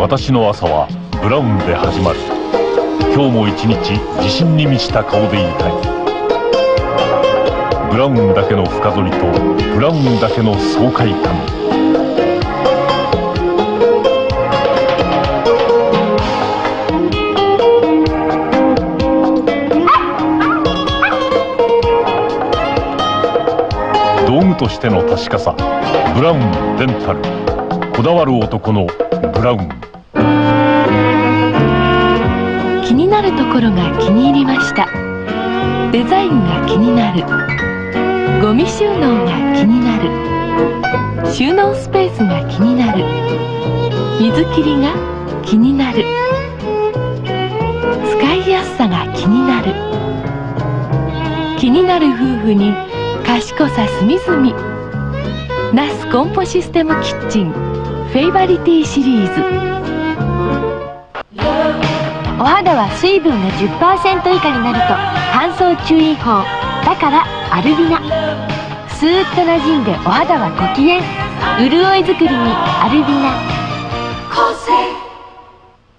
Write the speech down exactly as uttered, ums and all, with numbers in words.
私の朝はブラウンで始まる。今日も一日自信に満ちた顔でいたい。ブラウンだけの深剃りとブラウンだけの爽快感。道具としての確かさ、ブラウンデンタル。こだわる男のブラウン。 気になるところが気に入りました。デザインが気になる。ゴミ収納が気になる。収納スペースが気になる。水切りが気になる。使いやすさが気になる。気になる夫婦に賢さ隅々。ナスコンポシステムキッチンフェイバリティシリーズ。お肌は水分が じゅっパーセント 以下になると乾燥注意報。だからアルビナ。スーッとなじんでお肌はご機嫌。潤いづくりにアルビナ。